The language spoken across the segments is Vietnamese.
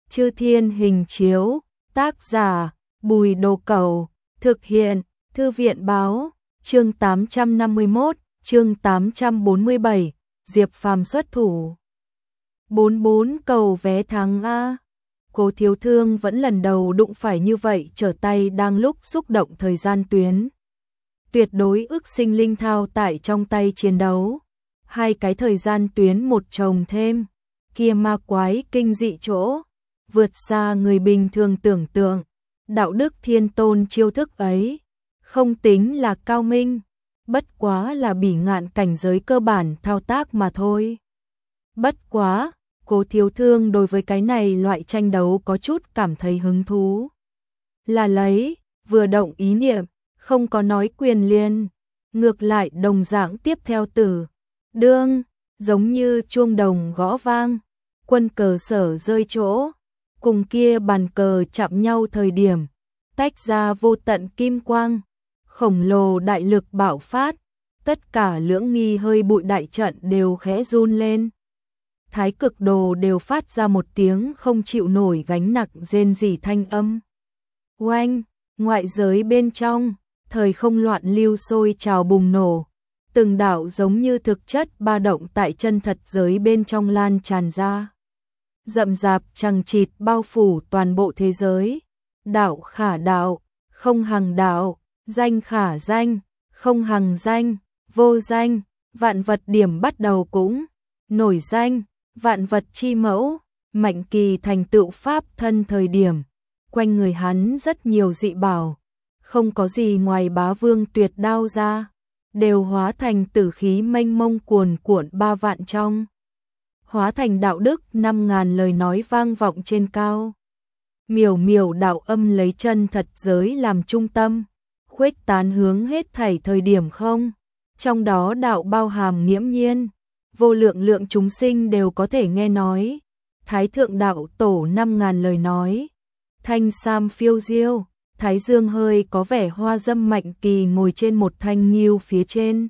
Chư Thiên Hình Chiếu, tác giả Bùi Đồ Cẩu, thực hiện Thư viện Báo, chương 851, chương 847, Diệp Phàm xuất thủ. 44 cầu vé tháng A. Cố Thiếu Thương vẫn lần đầu đụng phải như vậy, trở tay đang lúc xúc động thời gian tuyến. Tuyệt đối ức sinh linh thao tại trong tay chiến đấu. Hai cái thời gian tuyến một chồng thêm. Kia ma quái kinh dị chỗ. Vượt xa người bình thường tưởng tượng. Đạo đức thiên tôn chiêu thức ấy. Không tính là cao minh. Bất quá là bỉ ngạn cảnh giới cơ bản thao tác mà thôi. Bất quá, Cố Thiếu Thương đối với cái này loại tranh đấu có chút cảm thấy hứng thú. Là lấy, vừa động ý niệm, không có nói quyền liên. Ngược lại đồng dạng tiếp theo từ. Đương, giống như chuông đồng gõ vang. Quân cờ sở rơi chỗ. Cùng kia bàn cờ chạm nhau thời điểm. Tách ra vô tận kim quang. Khổng lồ đại lực bạo phát. Tất cả lưỡng nghi hơi bụi đại trận đều khẽ run lên. Thái cực đồ đều phát ra một tiếng không chịu nổi gánh nặng rên rỉ thanh âm. Oanh, ngoại giới bên trong, thời không loạn lưu sôi trào bùng nổ. Từng đạo giống như thực chất ba động tại chân thật giới bên trong lan tràn ra. Rậm rạp chằng chịt bao phủ toàn bộ thế giới. Đạo khả đạo, không hằng đạo, danh khả danh, không hằng danh, vô danh, vạn vật điểm bắt đầu cũng nổi danh. Vạn vật chi mẫu, Mạnh Kỳ thành tựu pháp thân thời điểm, quanh người hắn rất nhiều dị bảo, không có gì ngoài bá vương tuyệt đao ra, đều hóa thành tử khí mênh mông cuồn cuộn 3 vạn trong. Hóa thành đạo đức 5.000 lời nói vang vọng trên cao. Miểu miểu đạo âm lấy chân thật giới làm trung tâm, khuếch tán hướng hết thảy thời điểm không, trong đó đạo bao hàm nghiễm nhiên. Vô lượng lượng chúng sinh đều có thể nghe nói. Thái thượng đạo tổ 5.000 lời nói. Thanh sam phiêu diêu, thái dương hơi có vẻ hoa dâm. Mạnh Kỳ ngồi trên một thanh nghiêu phía trên.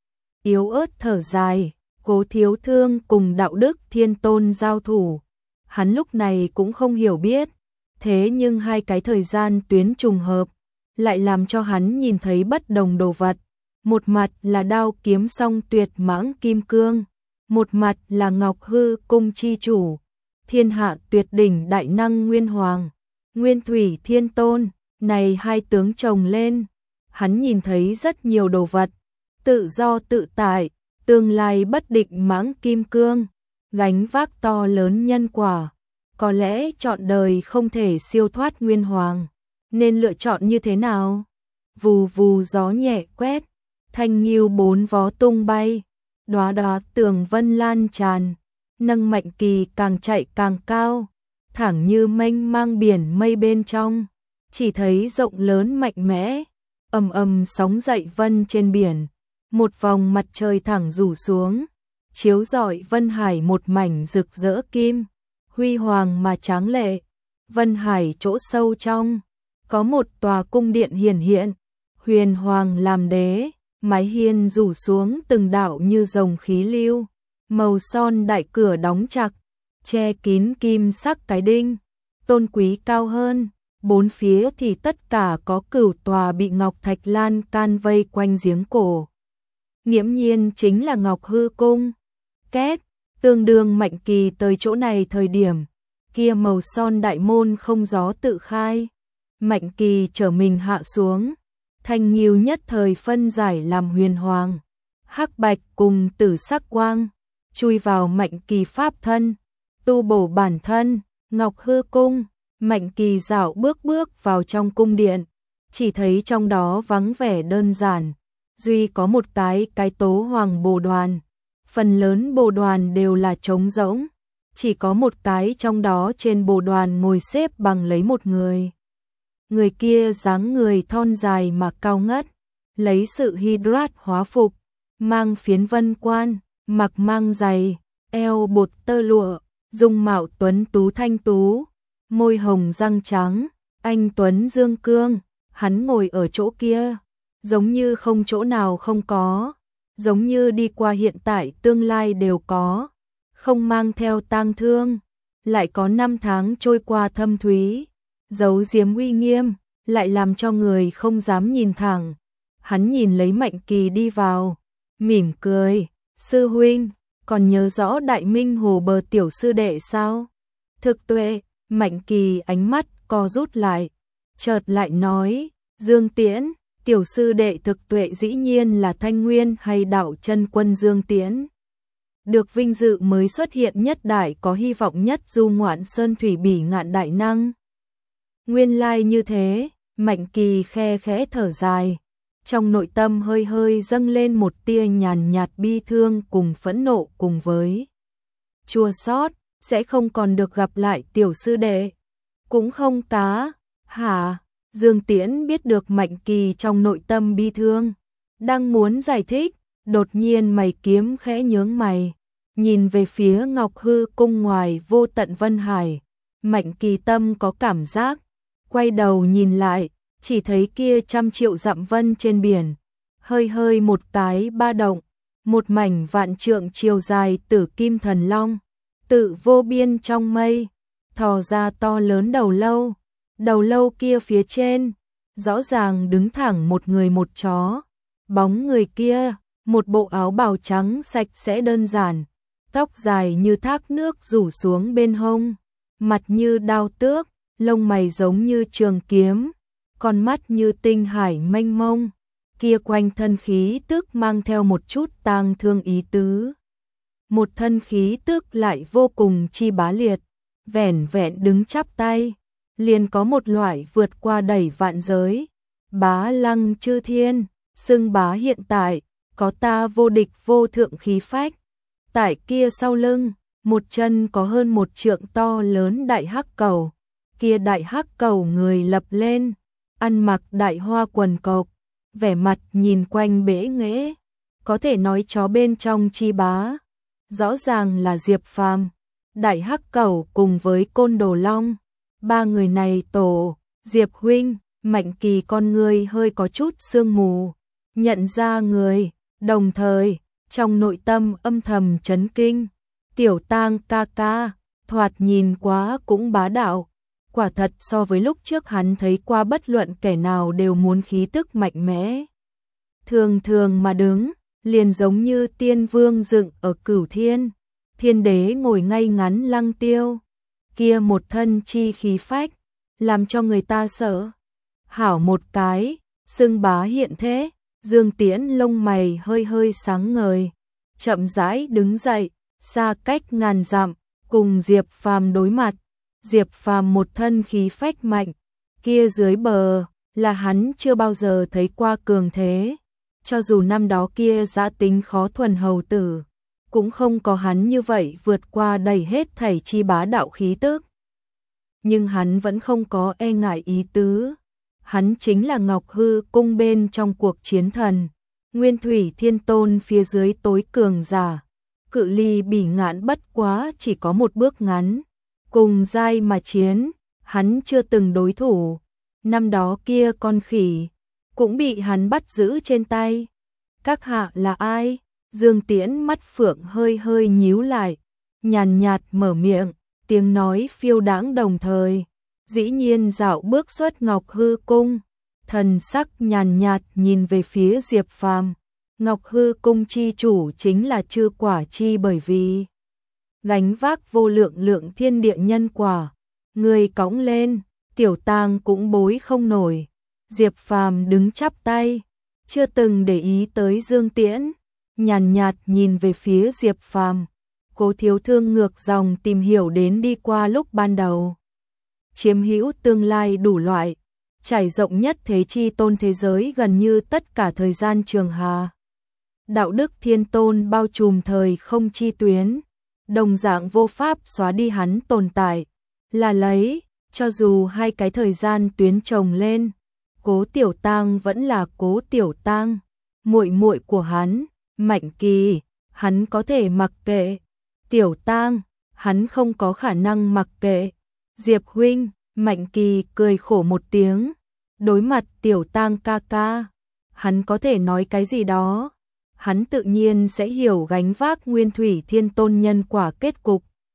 Yếu ớt thở dài, Cố Thiếu Thương cùng đạo đức thiên tôn giao thủ. Hắn lúc này cũng không hiểu biết. Thế nhưng hai cái thời gian tuyến trùng hợp, lại làm cho hắn nhìn thấy bất đồng đồ vật. Một mặt là đao kiếm song tuyệt mãng kim cương. Một mặt là Ngọc Hư cung chi chủ, thiên hạ tuyệt đỉnh đại năng Nguyên Hoàng, Nguyên Thủy Thiên Tôn, này hai tướng chồng lên, hắn nhìn thấy rất nhiều đồ vật, tự do tự tại, tương lai bất định mãng kim cương, gánh vác to lớn nhân quả, có lẽ trọn đời không thể siêu thoát Nguyên Hoàng, nên lựa chọn như thế nào? Vù vù gió nhẹ quét, thanh nghiêu 4 vó tung bay. Đóa đóa tường vân lan tràn, nâng Mạnh Kỳ càng chạy càng cao, thẳng như mênh mang biển mây bên trong, chỉ thấy rộng lớn mạnh mẽ, ầm ầm sóng dậy vân trên biển, một vòng mặt trời thẳng rủ xuống, chiếu rọi vân hải một mảnh rực rỡ kim, huy hoàng mà tráng lệ. Vân hải chỗ sâu trong, có một tòa cung điện hiển hiện, huyền hoàng làm đế. Mái hiên rủ xuống từng đạo như rồng khí lưu, màu son đại cửa đóng chặt, che kín kim sắc cái đinh, tôn quý cao hơn, bốn phía thì tất cả có cửu tòa bị ngọc thạch lan can vây quanh giếng cổ. Nghiễm nhiên chính là Ngọc Hư cung. Két, tương đương Mạnh Kỳ tới chỗ này thời điểm, kia màu son đại môn không gió tự khai, Mạnh Kỳ trở mình hạ xuống. Thanh nghiêu nhất thời phân giải làm huyền hoàng, hắc bạch cùng tử sắc quang, chui vào Mạnh Kỳ pháp thân, tu bổ bản thân. Ngọc Hư cung, Mạnh Kỳ dạo bước vào trong cung điện, chỉ thấy trong đó vắng vẻ đơn giản, duy có một cái tố hoàng bồ đoàn, phần lớn bồ đoàn đều là trống rỗng, chỉ có một cái trong đó trên bồ đoàn ngồi xếp bằng lấy một người. Người kia dáng người thon dài mà cao ngất, lấy sự hydrat hóa phục, mang phiến vân quan, mặc mang giày, eo bột tơ lụa, dung mạo tuấn tú thanh tú, môi hồng răng trắng, anh tuấn dương cương, hắn ngồi ở chỗ kia, giống như không chỗ nào không có, giống như đi qua hiện tại tương lai đều có, không mang theo tang thương, lại có năm tháng trôi qua thâm thúy, giấu giếm uy nghiêm, lại làm cho người không dám nhìn thẳng. Hắn nhìn lấy Mạnh Kỳ đi vào, mỉm cười, sư huynh, còn nhớ rõ Đại Minh Hồ Bờ tiểu sư đệ sao? Thực tuệ, Mạnh Kỳ ánh mắt co rút lại, chợt lại nói, Dương Tiễn, tiểu sư đệ thực tuệ dĩ nhiên là Thanh Nguyên hay Đạo Chân Quân Dương Tiễn. Được vinh dự mới xuất hiện nhất đại có hy vọng nhất du ngoạn sơn thủy bỉ ngạn đại năng. Nguyên lai như thế, Mạnh Kỳ khe khẽ thở dài, trong nội tâm hơi hơi dâng lên một tia nhàn nhạt bi thương cùng phẫn nộ cùng với chua xót, sẽ không còn được gặp lại tiểu sư đệ. Cũng không tá, hả? Dương Tiễn biết được Mạnh Kỳ trong nội tâm bi thương, đang muốn giải thích, đột nhiên mày kiếm khẽ nhướng mày, nhìn về phía Ngọc Hư cung ngoài vô tận Vân Hải. Mạnh Kỳ tâm có cảm giác, quay đầu nhìn lại, chỉ thấy kia trăm triệu dặm vân trên biển, hơi hơi một cái ba động, một mảnh vạn trượng chiều dài tử kim thần long, tự vô biên trong mây, thò ra to lớn đầu lâu kia phía trên, rõ ràng đứng thẳng một người một chó, bóng người kia, một bộ áo bào trắng sạch sẽ đơn giản, tóc dài như thác nước rủ xuống bên hông, mặt như đao tước, lông mày giống như trường kiếm, con mắt như tinh hải mênh mông, kia quanh thân khí tức mang theo một chút tang thương ý tứ. Một thân khí tức lại vô cùng chi bá liệt, vẻn vẹn đứng chắp tay, liền có một loại vượt qua đẩy vạn giới, bá lăng chư thiên, xưng bá hiện tại, có ta vô địch vô thượng khí phách. Tại kia sau lưng, một chân có hơn một trượng to lớn đại hắc cầu, kia đại hắc cầu người lập lên, ăn mặc đại hoa quần cộc, vẻ mặt nhìn quanh bẽ nghễ, có thể nói chó bên trong chi bá, rõ ràng là Diệp Phàm, đại hắc cầu cùng với Côn Đồ Long, ba người này tổ, Diệp huynh, Mạnh Kỳ con người hơi có chút sương mù, nhận ra người, đồng thời, trong nội tâm âm thầm chấn kinh, Tiểu Tang ca ca, thoạt nhìn quá cũng bá đạo, quả thật so với lúc trước hắn thấy qua bất luận kẻ nào đều muốn khí tức mạnh mẽ. Thường thường mà đứng, liền giống như tiên vương dựng ở cửu thiên, thiên đế ngồi ngay ngắn lăng tiêu, kia một thân chi khí phách, làm cho người ta sợ. Hảo một cái, xưng bá hiện thế, Dương Tiễn lông mày hơi hơi sáng ngời, chậm rãi đứng dậy, xa cách ngàn dặm, cùng Diệp Phàm đối mặt. Diệp Phàm một thân khí phách mạnh, kia dưới bờ là hắn chưa bao giờ thấy qua cường thế, cho dù năm đó kia dã tính khó thuần hầu tử, cũng không có hắn như vậy vượt qua đầy hết thảy chi bá đạo khí tức. Nhưng hắn vẫn không có e ngại ý tứ, hắn chính là Ngọc Hư cung bên trong cuộc chiến thần, Nguyên Thủy Thiên Tôn phía dưới tối cường giả, cự ly bỉ ngạn bất quá chỉ có một bước ngắn. Cùng giai mà chiến, hắn chưa từng đối thủ, năm đó kia con khỉ, cũng bị hắn bắt giữ trên tay. Các hạ là ai? Dương Tiễn mắt phượng hơi hơi nhíu lại, nhàn nhạt mở miệng, tiếng nói phiêu đãng đồng thời, dĩ nhiên dạo bước xuất Ngọc Hư cung, thần sắc nhàn nhạt nhìn về phía Diệp Phàm. Ngọc Hư cung chi chủ chính là Chư Quả Chi, bởi vì gánh vác vô lượng lượng thiên địa nhân quả, người cõng lên, Tiểu Tang cũng bối không nổi. Diệp Phàm đứng chắp tay, chưa từng để ý tới Dương Tiễn, nhàn nhạt nhìn về phía Diệp Phàm. Cố Thiếu Thương ngược dòng tìm hiểu đến đi qua lúc ban đầu, chiếm hữu tương lai đủ loại, trải rộng nhất thế chi tôn thế giới gần như tất cả thời gian trường hà. Đạo đức thiên tôn bao trùm thời không chi tuyến, đồng dạng vô pháp xóa đi hắn tồn tại, là lấy, cho dù hai cái thời gian tuyến chồng lên, Cố Tiểu Tang vẫn là Cố Tiểu Tang, muội muội của hắn, Mạnh Kỳ, hắn có thể mặc kệ, Tiểu Tang, hắn không có khả năng mặc kệ. Diệp huynh, Mạnh Kỳ cười khổ một tiếng, đối mặt Tiểu Tang ca ca, hắn có thể nói cái gì đó, hắn tự nhiên sẽ hiểu gánh vác Nguyên Thủy Thiên Tôn nhân quả kết cục.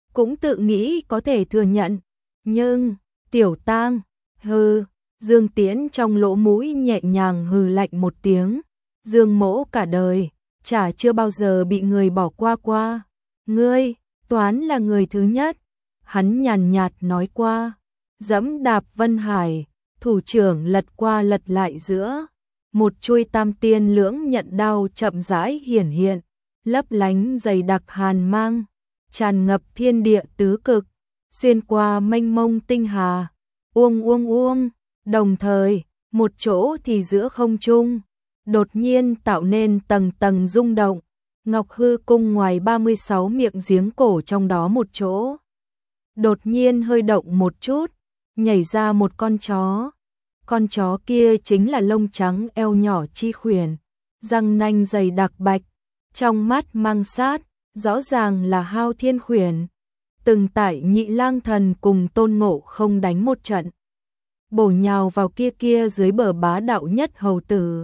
cũng tự nghĩ có thể thừa nhận. Nhưng, Tiểu Tang, hừ, Dương Tiễn trong lỗ mũi nhẹ nhàng hừ lạnh một tiếng. Dương Mỗ cả đời, chả chưa bao giờ bị người bỏ qua qua. Ngươi, toán là người thứ nhất. Hắn nhàn nhạt nói qua, dẫm đạp Vân Hải, thủ trưởng lật qua lật lại giữa. Một chuôi tam tiên lưỡng nhận đao chậm rãi hiển hiện, lấp lánh dày đặc hàn mang, tràn ngập thiên địa tứ cực, xuyên qua mênh mông tinh hà. Uông uông uông, đồng thời, một chỗ thì giữa không trung, đột nhiên tạo nên tầng tầng rung động. Ngọc Hư Cung ngoài 36 miệng giếng cổ trong đó một chỗ, đột nhiên hơi động một chút, nhảy ra một con chó. Con chó kia chính là lông trắng eo nhỏ Chi Khuyển, răng nanh dày đặc bạch, trong mắt mang sát, rõ ràng là Hao Thiên Khuyển. Từng tại Nhị Lang Thần cùng Tôn Ngộ Không đánh một trận, bổ nhào vào kia dưới bờ bá đạo nhất hầu tử.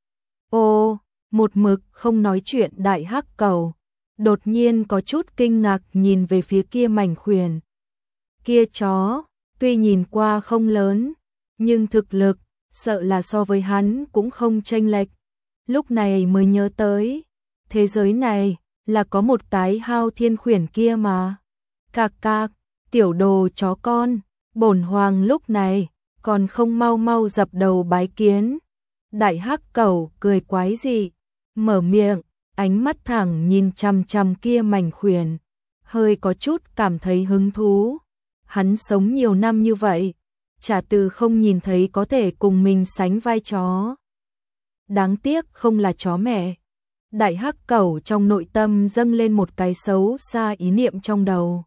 Ô, một mực không nói chuyện Đại Hắc Cầu, đột nhiên có chút kinh ngạc nhìn về phía kia mảnh khuyển. Kia chó, tuy nhìn qua không lớn, nhưng thực lực, sợ là so với hắn cũng không chênh lệch. Lúc này mới nhớ tới, thế giới này là có một cái Hao Thiên Khuyển kia mà. Cạc cạc, tiểu đồ chó con, bổn hoàng lúc này còn không mau mau dập đầu bái kiến. Đại Hắc Cẩu cười quái dị, mở miệng, ánh mắt thẳng nhìn chằm chằm kia mảnh khuyển, hơi có chút cảm thấy hứng thú. Hắn sống nhiều năm như vậy, chả từ không nhìn thấy có thể cùng mình sánh vai chó. Đáng tiếc không là chó mẹ. Đại Hắc Cẩu trong nội tâm dâng lên một cái xấu xa ý niệm trong đầu.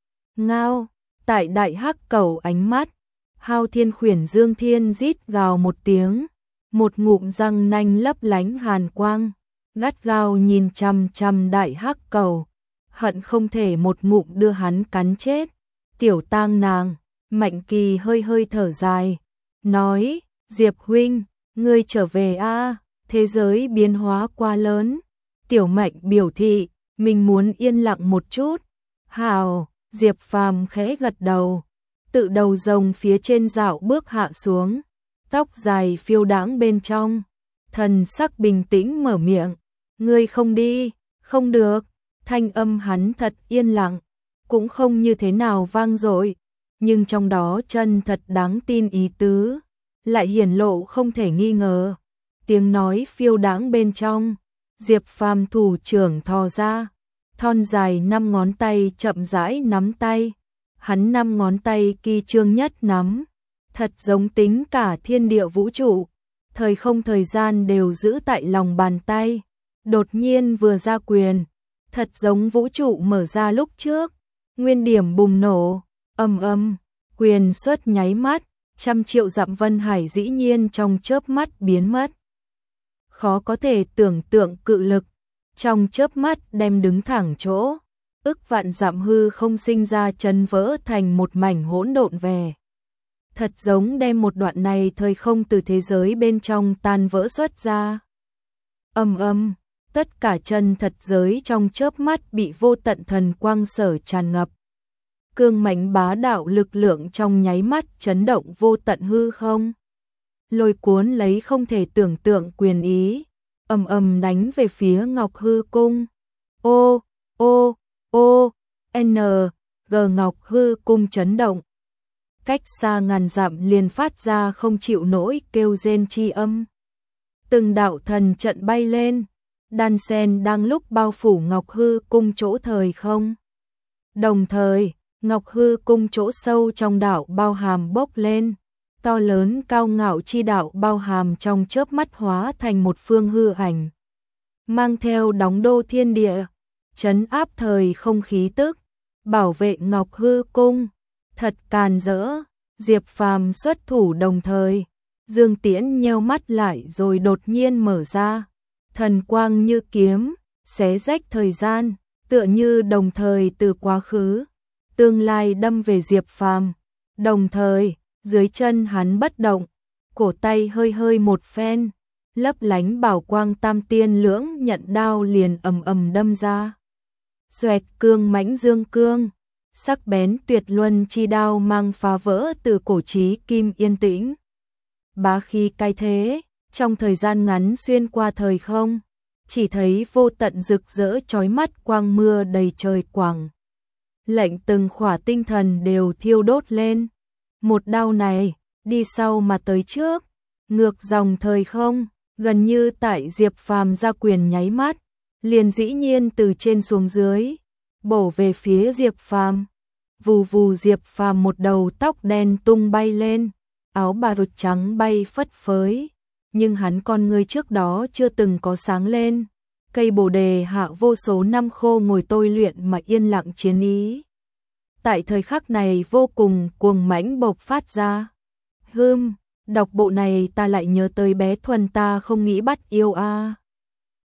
Ngao, tại Đại Hắc Cẩu ánh mắt, Hao Thiên Khuyển Dương Thiên rít gào một tiếng, một ngụm răng nanh lấp lánh hàn quang, gắt gao nhìn chằm chằm Đại Hắc Cẩu, hận không thể một ngụm đưa hắn cắn chết. Tiểu Tang nàng, Mạnh Kỳ hơi hơi thở dài, nói, Diệp huynh, ngươi trở về a, thế giới biến hóa quá lớn. Tiểu Mạnh biểu thị, mình muốn yên lặng một chút. Hào, Diệp Phàm khẽ gật đầu, tự đầu rồng phía trên dạo bước hạ xuống, tóc dài phiêu đãng bên trong, thần sắc bình tĩnh mở miệng, ngươi không đi, không được. Thanh âm hắn thật yên lặng, cũng không như thế nào vang dội, nhưng trong đó chân thật đáng tin ý tứ, lại hiển lộ không thể nghi ngờ. Tiếng nói phiêu đãng bên trong, Diệp Phàm thủ trưởng thò ra, thon dài 5 ngón tay chậm rãi nắm tay, hắn 5 ngón tay kỳ trương nhất nắm, thật giống tính cả thiên địa vũ trụ, thời không thời gian đều giữ tại lòng bàn tay. Đột nhiên vừa ra quyền, thật giống vũ trụ mở ra lúc trước, nguyên điểm bùng nổ, ầm ầm, quyền xuất nháy mắt, trăm triệu dặm Vân Hải dĩ nhiên trong chớp mắt biến mất. Khó có thể tưởng tượng cự lực, trong chớp mắt đem đứng thẳng chỗ, ức vạn dặm hư không sinh ra chấn vỡ thành một mảnh hỗn độn về. Thật giống đem một đoạn này thời không từ thế giới bên trong tan vỡ xuất ra. Ầm ầm, tất cả chân thật giới trong chớp mắt bị vô tận thần quang sở tràn ngập. Cương mãnh bá đạo lực lượng trong nháy mắt chấn động vô tận hư không. Lôi cuốn lấy không thể tưởng tượng quyền ý, ầm ầm đánh về phía Ngọc Hư Cung. Ô, ô, ô, n, g Ngọc Hư Cung chấn động. Cách xa ngàn dặm liền phát ra không chịu nổi kêu rên chi âm. Từng đạo thần trận bay lên, đan sen đang lúc bao phủ Ngọc Hư Cung chỗ thời không. Đồng thời, Ngọc Hư Cung chỗ sâu trong đạo bao hàm bốc lên, to lớn cao ngạo chi đạo bao hàm trong chớp mắt hóa thành một phương hư ảnh, mang theo đóng đô thiên địa, trấn áp thời không khí tức, bảo vệ Ngọc Hư Cung. Thật càn rỡ. Diệp Phàm xuất thủ đồng thời, Dương Tiễn nheo mắt lại rồi đột nhiên mở ra, thần quang như kiếm, xé rách thời gian, tựa như đồng thời từ quá khứ, tương lai đâm về Diệp Phàm. Đồng thời, dưới chân hắn bất động, cổ tay hơi hơi một phen, lấp lánh bảo quang tam tiên lưỡng nhận đao liền ầm ầm đâm ra. Xoẹt, cương mãnh dương cương, sắc bén tuyệt luân chi đao mang phá vỡ từ cổ chí kim yên tĩnh. Bá khí cái thế, trong thời gian ngắn xuyên qua thời không, chỉ thấy vô tận rực rỡ chói mắt quang mưa đầy trời quảng. Lệnh từng khỏa tinh thần đều thiêu đốt lên. Một đao này, đi sau mà tới trước, ngược dòng thời không, gần như tại Diệp Phàm ra quyền nháy mắt, liền dĩ nhiên từ trên xuống dưới, bổ về phía Diệp Phàm. Vù vù, Diệp Phàm một đầu tóc đen tung bay lên, áo bào trắng bay phất phới, nhưng hắn con người trước đó chưa từng có sáng lên. Cây bồ đề hạ vô số năm khô ngồi tôi luyện mà yên lặng chiến ý. Tại thời khắc này vô cùng cuồng mãnh bộc phát ra. Đọc bộ này ta lại nhớ tới bé Thuần ta không nghĩ bắt yêu a.